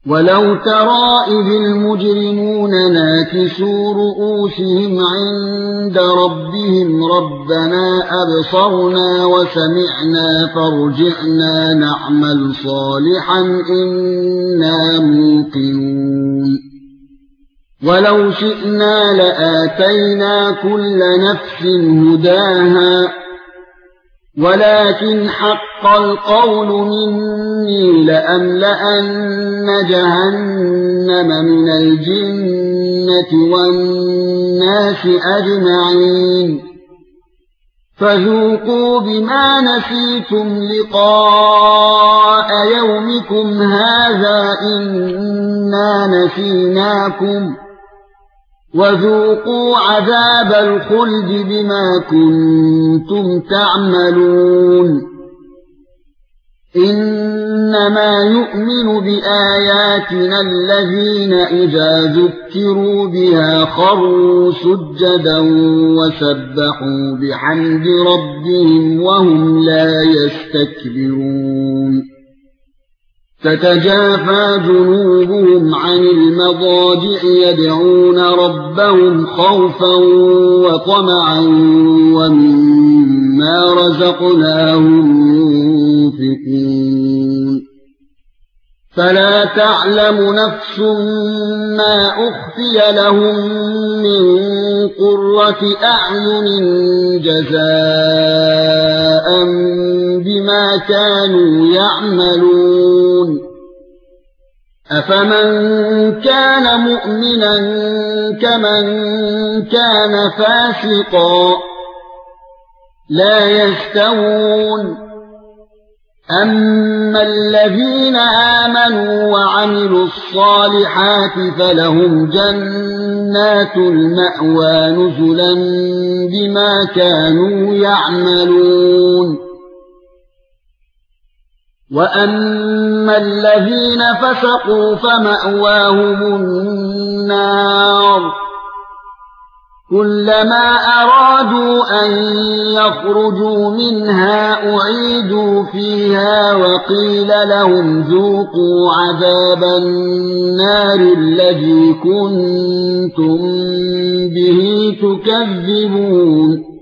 ولو ترى إذ المجرمون ناكسوا رؤوسهم عند ربهم ربنا أبصرنا وسمعنا فارجعنا نعمل صالحا إنا موقنون ولو شئنا لآتينا كل نفس هداها ولكن حق القول مني لأملأن جهنم من الجنة والناس أجمعين فذوقوا بما نسيتم لقاء يومكم هذا إنا نسيناكم وذوقوا عذاب الخلد بما كنتم تعملون إنما يؤمن بآياتنا الذين إذا ذكروا بها خروا سجدا وسبحوا بحمد ربهم وهم لا يستكبرون تتجافى جنوبهم عن المضاجع يدعون ربهم خوفا وطمعا ومما رزقناهم ينفقون فلا تعلم نفس ما أخفي لهم من قرة أعين جزاء بما كانوا يعملون أفمن كان مؤمنا كمن كان فاسقا لا يستوون أما الذين آمنوا وعملوا الصالحات فلهم جنات المأوى نزلا بما كانوا يعملون وأما الذين فسقوا فمأواهم النار كلما أرادوا أن يخرجوا منها أعيدوا فيها وقيل لهم ذوقوا عذاب النار الذي كنتم به تكذبون